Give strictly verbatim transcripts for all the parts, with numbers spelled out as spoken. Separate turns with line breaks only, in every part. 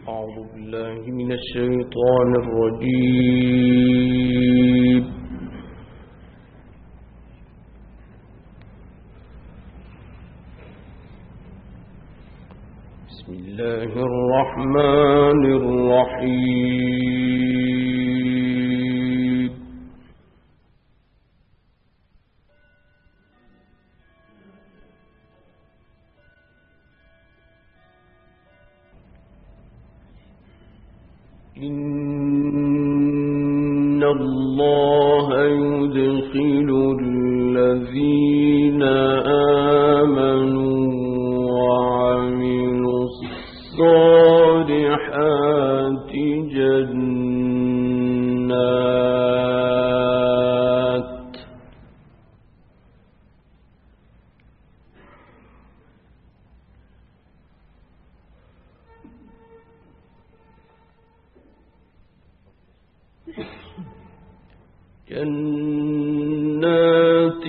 أعوذ بالله من الشيطان الرجيم. بسم الله الرحمن الرحيم. إن الله يدخل الذين آمنوا وعملوا الصالحات جنات جنات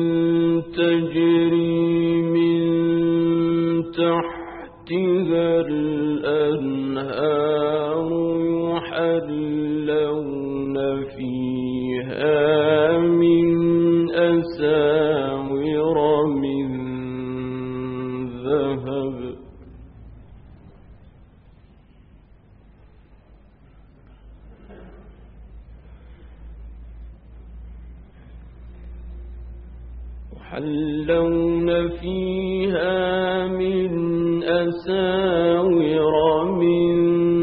تجري من تحتها الأنهار يحلون فيها من أساور من ذهب يحلون فيها من أساور من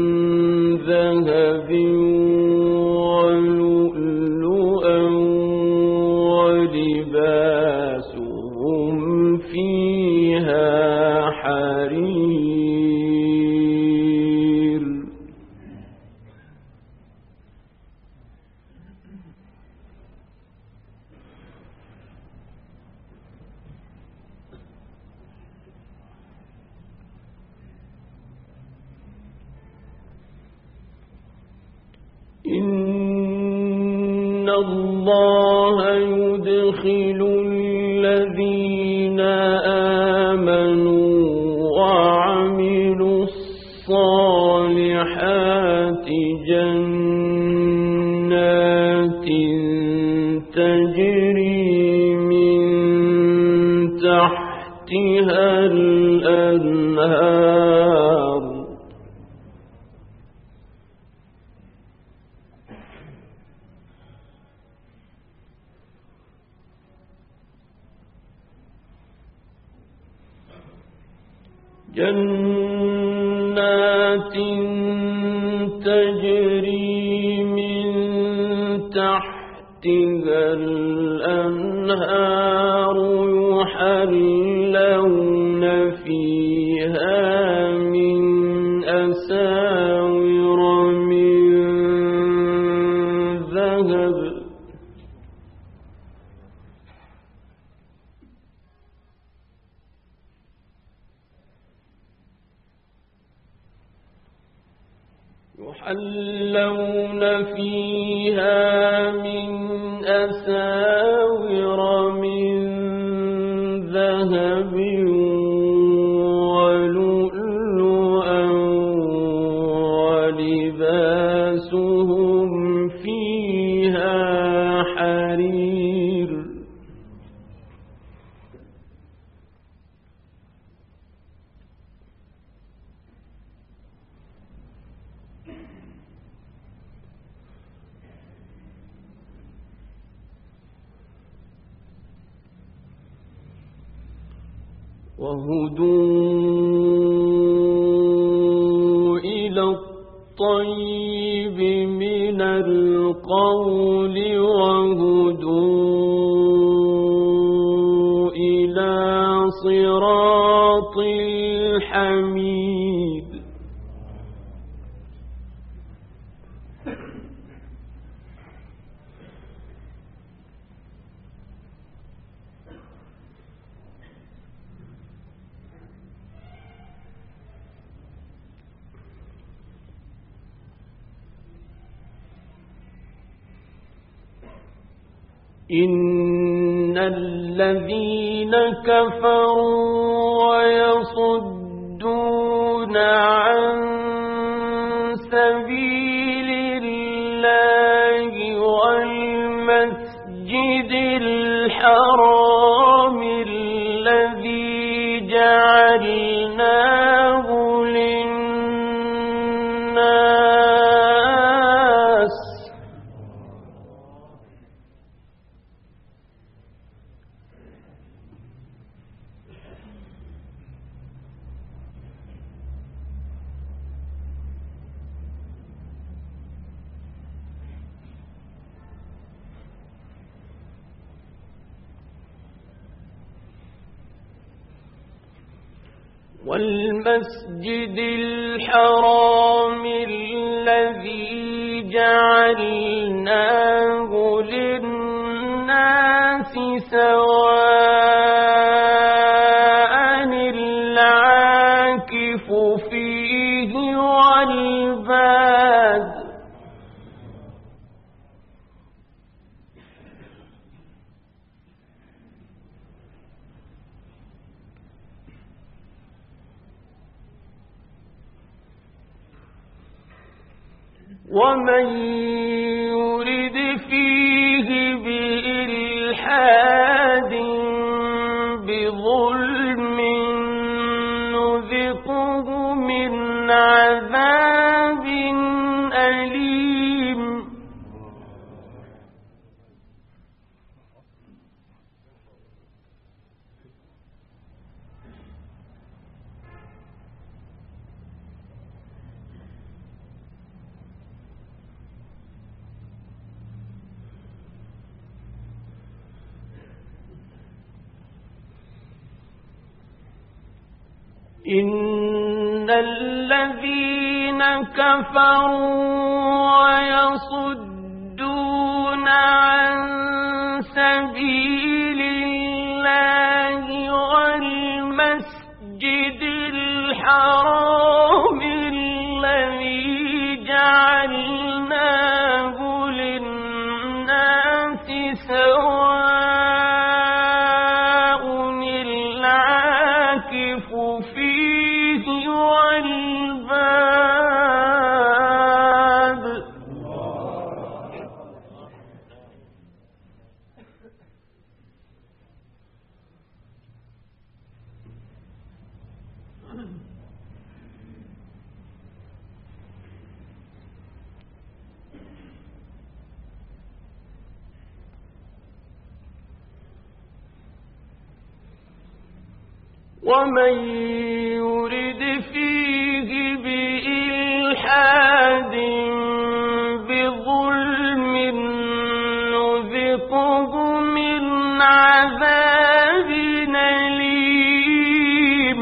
ذهب ولؤلؤا ولباسهم فيها حرير. إن الله يدخل الذين آمنوا وعملوا الصالحات جنات تجري من تحتها الأنهار جنات تجري من تحتها الأنهار يحلون فيها من أساور من ذهب يحلون فيها من أساور من ذهب ولؤلؤا ولباسهم فيها حرير. وهدوا إلى الطيب من القول وهدوا إلى صراط الحميد. إن الذين كفروا ويصدون عن والمسجد الحرام الذي جعلناه للناس سواء العاكف فيه والباد ومن يرد فيه بإلحاد بظلم نذقه من عذاب أليم إن الذين كفروا ويصدون عن سبيل الله والمسجد الحرام الذي جعلناه للناس سواء العاكف فيه والباد ومن يرد فيه بإلحاد بظلم نذقه من عذاب أليم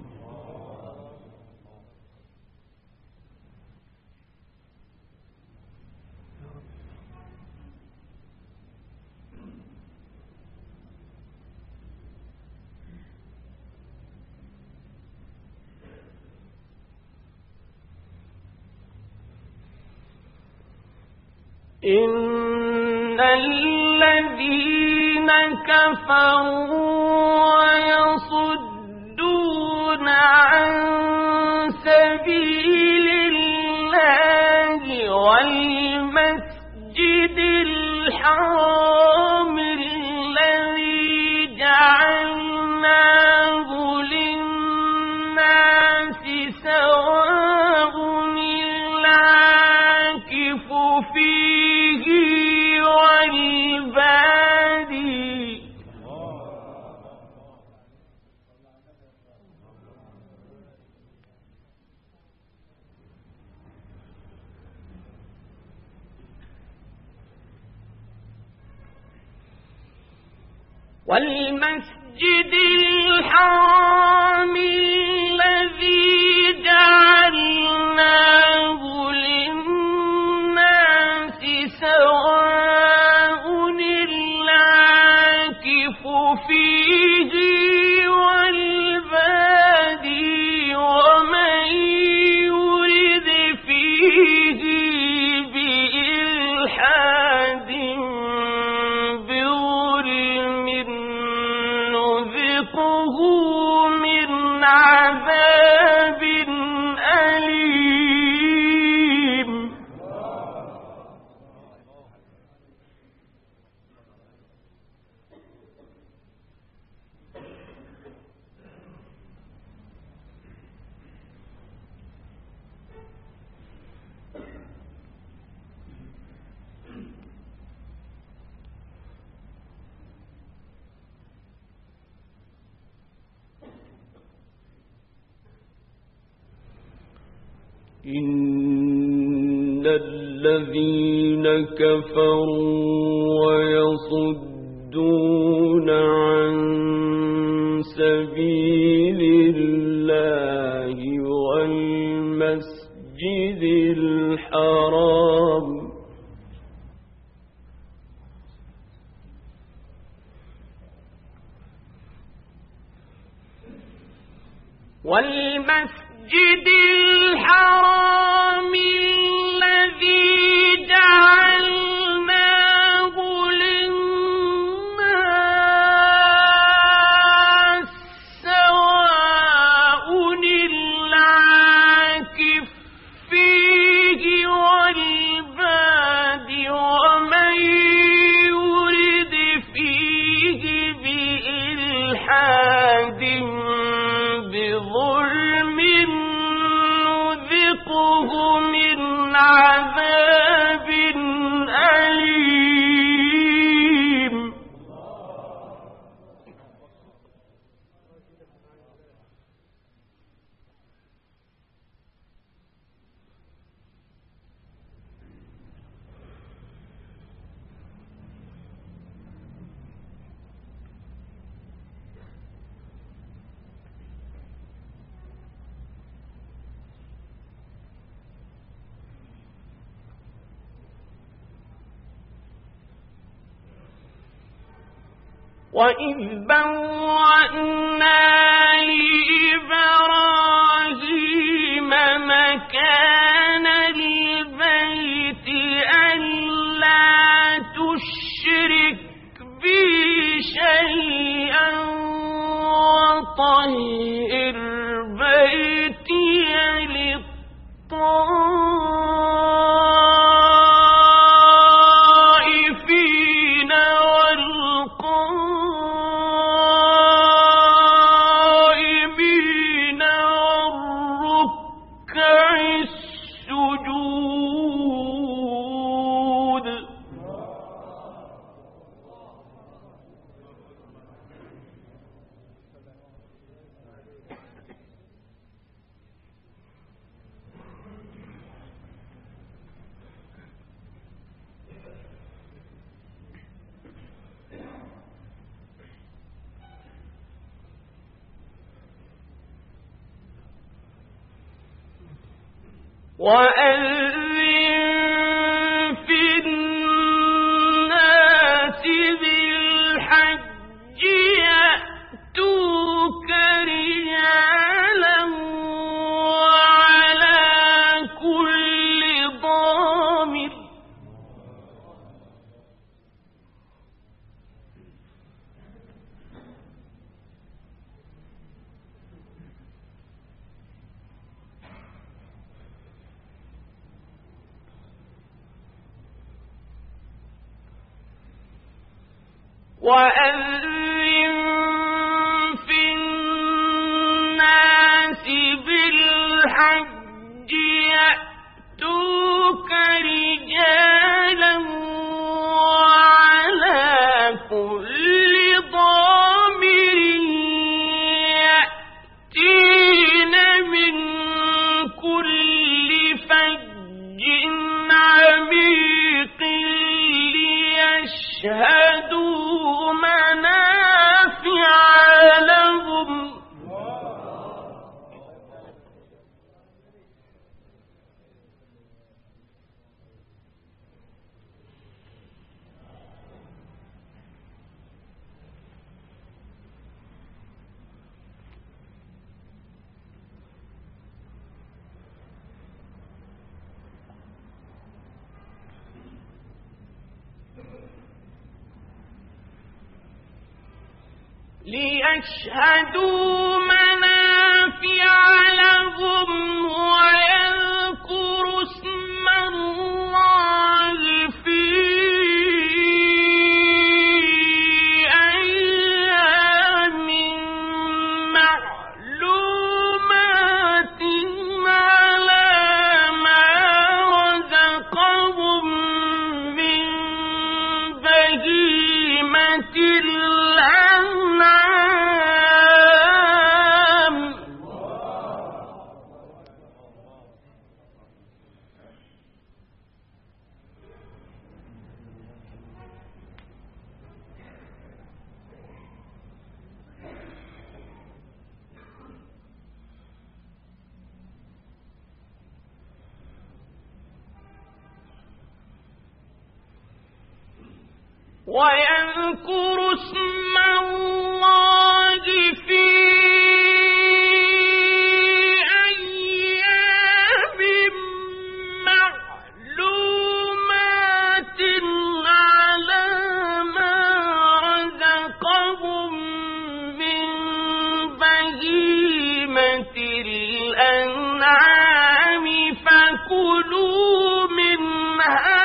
إن الذين كفروا ويصدون عن سبيل الله والمسجد الحرام الذي جعلناه للناس سواء العاكف فيه والبادي والمسجد الحرام الذي جعلناه للناس سواء العاكف فيه والبادي ومن يرد فيه بإلحاد بظلم نذقه من عذاب أليم إن الذين كفروا ويصدون عن سبيل الله الله والمسجد الحرام والمسجد الحرام الذي جعلناه للناس سواء العاكف فيه والباد ومن يرد فيه بإلحاد بظلم نذقه من عذاب أليم. وَإِذْ بَوَّأْنَا لِإِبْرَاهِيمَ مَكَانَ الْبَيْتِ أَلَّا تُشْرِكْ بِي شَيْئًا وَطَهِّرْ بَيْتِيَ لِلطَّائِفِينَ والقائمين والركع السجود. وَأَذِّن فِي النَّاسِ بِالْحَجِّ يَأْتُوكَ رِجَالًا وَعَلَى كُلِّ ضَامِرٍ وَأَذِّن فِي النَّاسِ بِالْحَجِّ يَأْتُوكَ رِجَالًا وَعَلَى كُلِّ ضَامِرٍ يَأْتِينَ مِنْ كُلِّ فَجٍّ عَمِيقٍ لِيَشْهَدُوا منافع لهم ليشهدوا منافع لهم ويذكروا اسم الله في أيام معلومات على ما رزقهم من بهيمة الأنعام ويذكر اسم الله في أيام معلومات على ما رزقهم من بهيمة الأنعام فكلوا منها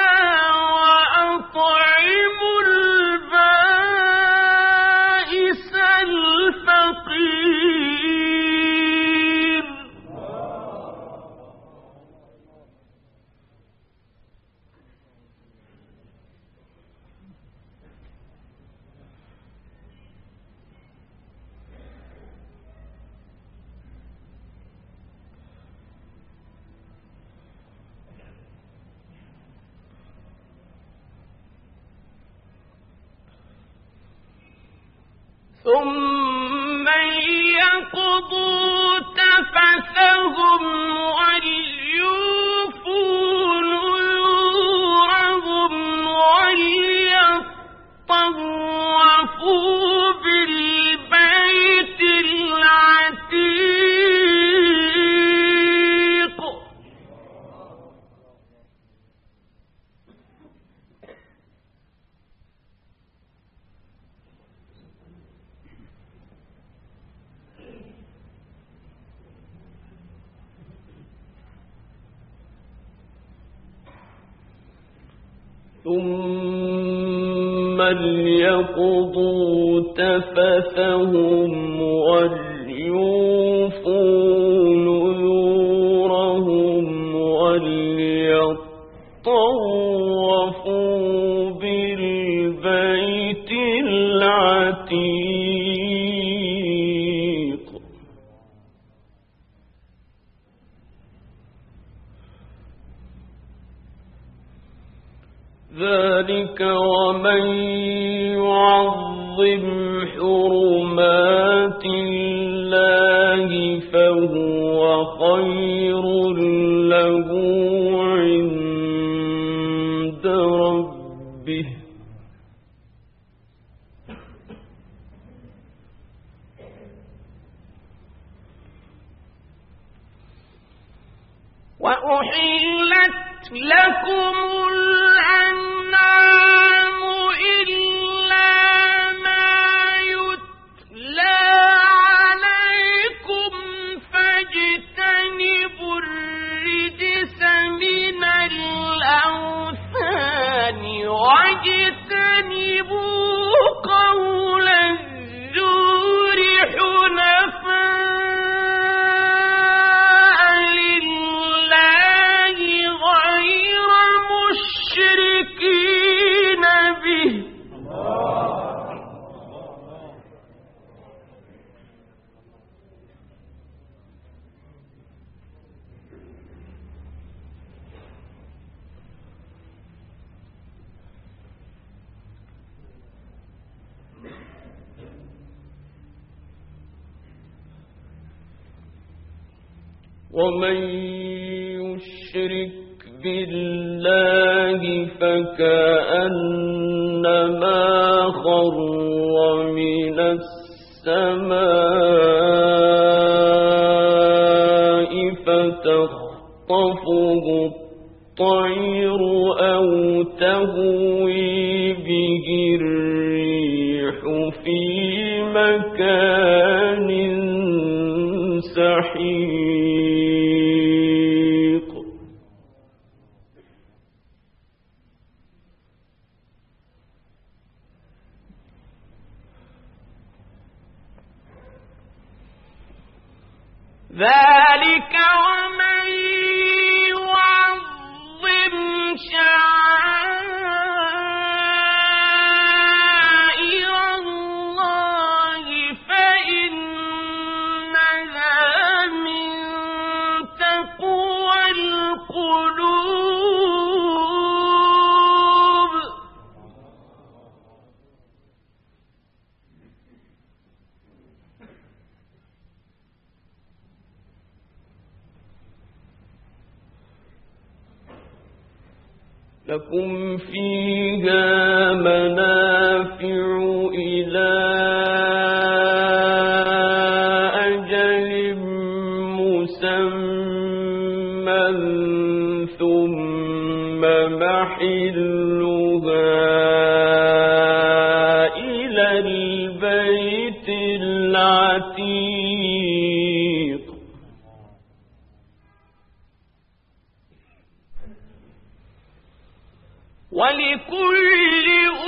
ثم ليقضوا تفثهم وليوفوا نذورهم وليطوفوا بالبيت العتيق. ثم ليقضوا تفثهم وليوفوا نذورهم وليطوفوا بالبيت العتيق. ذلك ومن يعظم حرمات الله فهو خير له عند ربه وأحلت لكم الأنعام إلا ما يتلى عليكم فاجتنبوا الرجس من الأوثان واجتنبوا قول الزور حنفاء مشركين به. ومن يشرك بالله فكأنما خر من السماء فتخطفه الطير أو تهوي به الريح في مكان سحيق. ذلك ومن يعظم شعائر الله فإنها من تقوى القلوب. لكم فيها منافع ادفعوا إلى أجل مسمى ثم محلها إلى البيت العتيق ولكل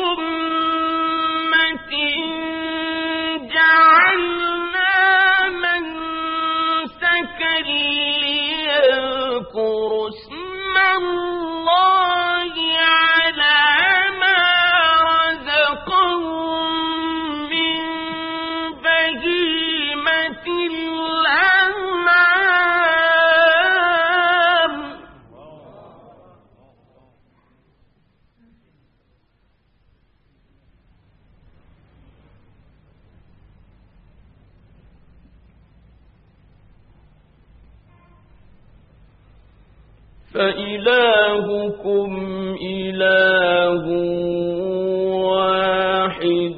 أمة جعلنا منسكا ليذكروا اسم الله على ما رزقهم من بهيمة الأنعام فإلهكم إله واحد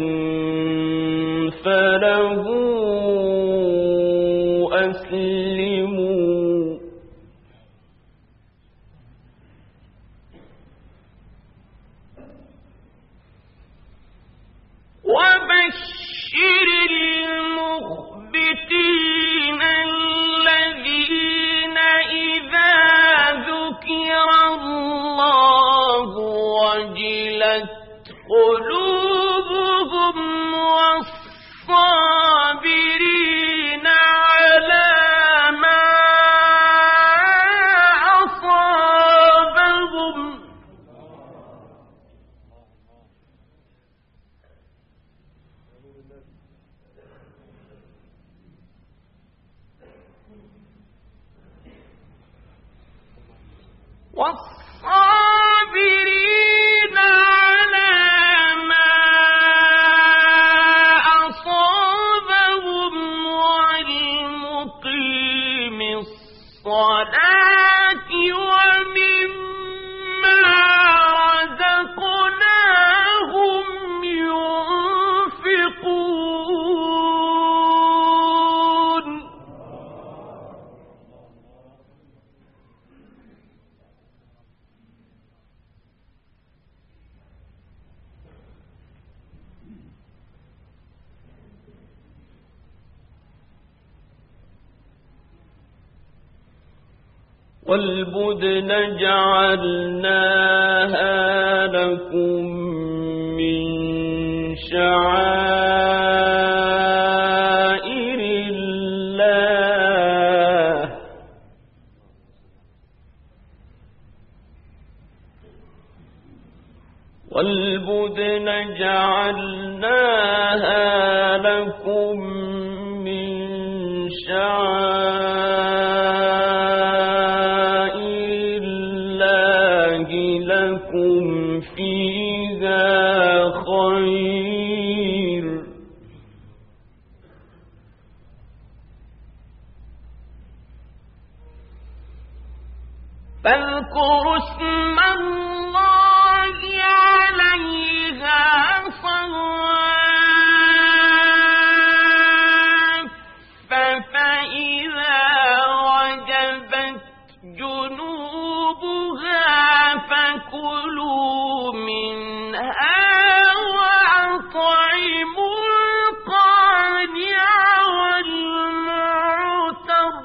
فله أسلموا وبشر المخبتين الذين إذا ذكر الله وجلت قلوبهم والصابرين على ما أصابهم والصابرين على ما أصابهم والمقيم الصلاة ومما رزقناهم ينفقون والبدن جعلناها لكم من شعائر الله والبدن جعلناها لكم من شعائر الله لكم فيها خير فاذكروا اسم الله عليها صواف فإذا وجبت جنوبها فكلوا منها وأطعموا القانع والمعتر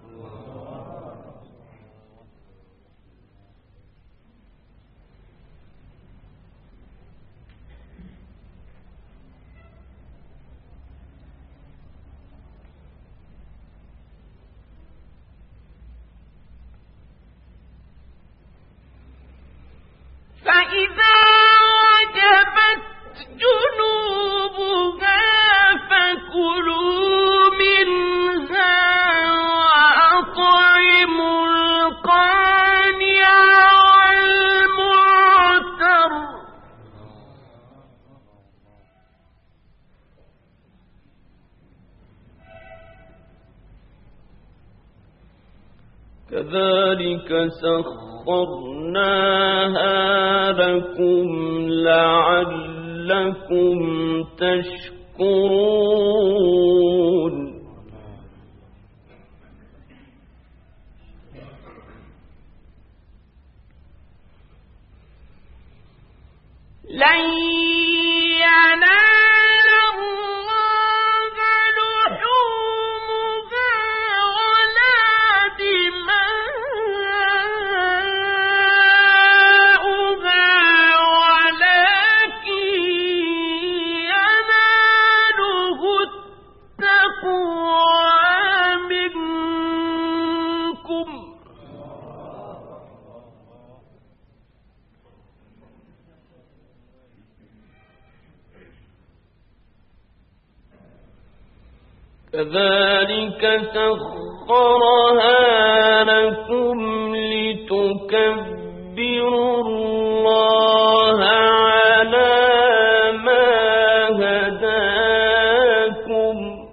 فإذا وجبت جنوبها فكلوا منها وأطعموا القانع والمعتر كذلك سخرناها لكم لعلكم لعلكم تشكرون لن ينال الله لحومها ولا دماؤها ولكن يناله التقوى منكم كذلك سخرها لكم لتكبروا الله على ما هداكم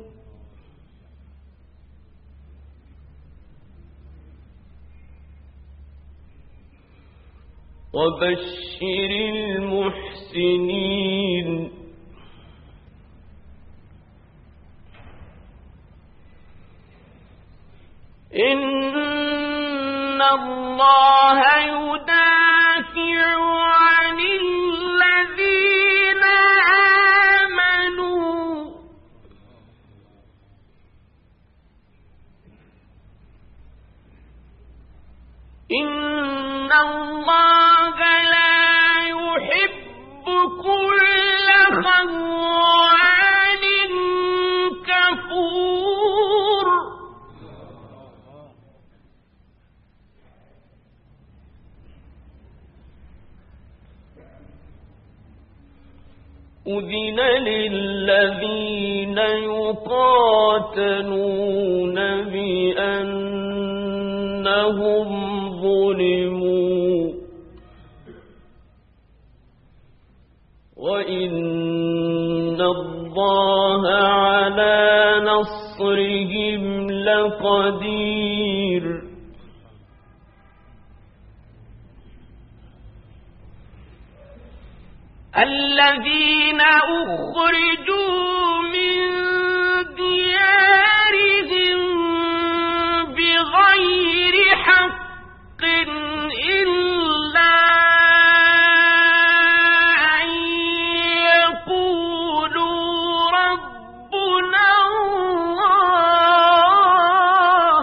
وبشر المحسنين إن الله يدافع عن الذين آمنوا إن الله لا يحب كل خوان كفور أذن للذين يقاتلون بأنهم ظلموا وإن الله على نصرهم لقدير الذين أخرجوا من ديارهم بغير حق إلا أن يقولوا ربنا الله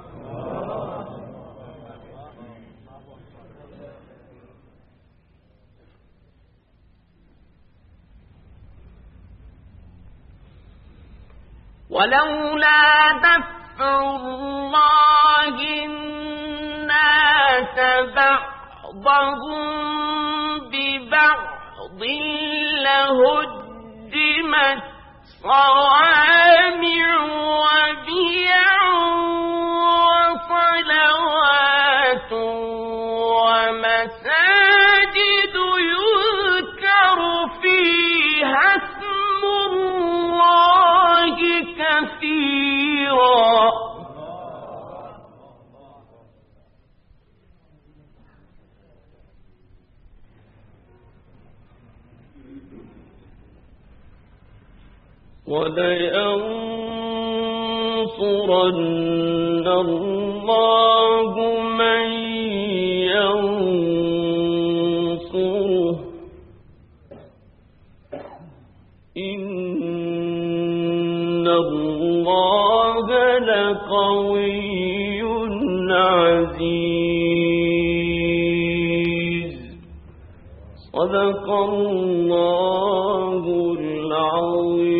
ولولا دفع الله الناس بعضهم ببعض لهدمت صوامع وبيع وصلوات ومساجد يذكر فيها اسم الله كثيرا ولينصرن الله من ينصره إن الله لقوي عزيز صدق الله العظيم